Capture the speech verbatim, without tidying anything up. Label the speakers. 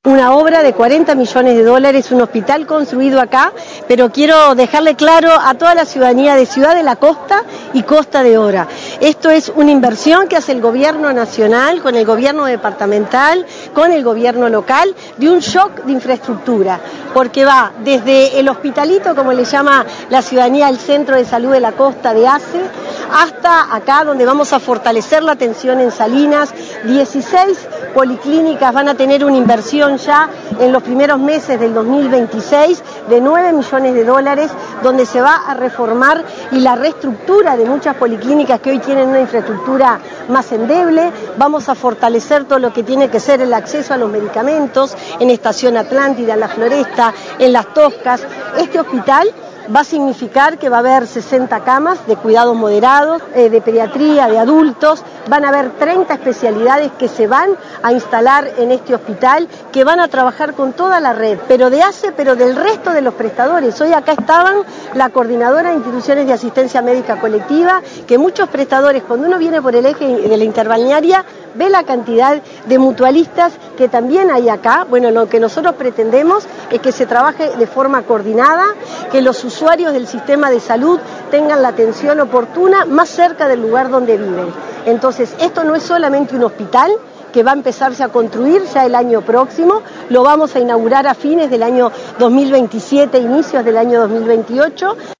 Speaker 1: Una obra de cuarenta millones de dólares, un hospital construido acá, pero quiero dejarle claro a toda la ciudadanía de Ciudad de la Costa y Costa de Ora. Esto es una inversión que hace el gobierno nacional con el gobierno departamental, con el gobierno local, de un shock de infraestructura, porque va desde el hospitalito, como le llama la ciudadanía, el Centro de Salud de la Costa de A C E, hasta acá donde vamos a fortalecer la atención en Salinas. dieciséis policlínicas van a tener una inversión ya en los primeros meses del dos mil veintiséis de nueve millones de dólares, donde se va a reformar y la reestructura de muchas policlínicas que hoy tienen una infraestructura más endeble. Vamos a fortalecer todo lo que tiene que ser el acceso a los medicamentos en Estación Atlántida, en La Floresta, en Las Toscas. Este hospital va a significar que va a haber sesenta camas de cuidados moderados, eh, de pediatría, de adultos. Van a haber treinta especialidades que se van a instalar en este hospital, que van a trabajar con toda la red, pero de A C E, pero del resto de los prestadores. Hoy acá estaban la coordinadora de instituciones de asistencia médica colectiva, que muchos prestadores, cuando uno viene por el eje de la interbalnearia, ve la cantidad de mutualistas que también hay acá. Bueno, lo que nosotros pretendemos es que se trabaje de forma coordinada, que los usuarios del sistema de salud tengan la atención oportuna más cerca del lugar donde viven. Entonces, esto no es solamente un hospital que va a empezarse a construir ya el año próximo, lo vamos a inaugurar a fines del año dos mil veintisiete, inicios del año dos mil veintiocho.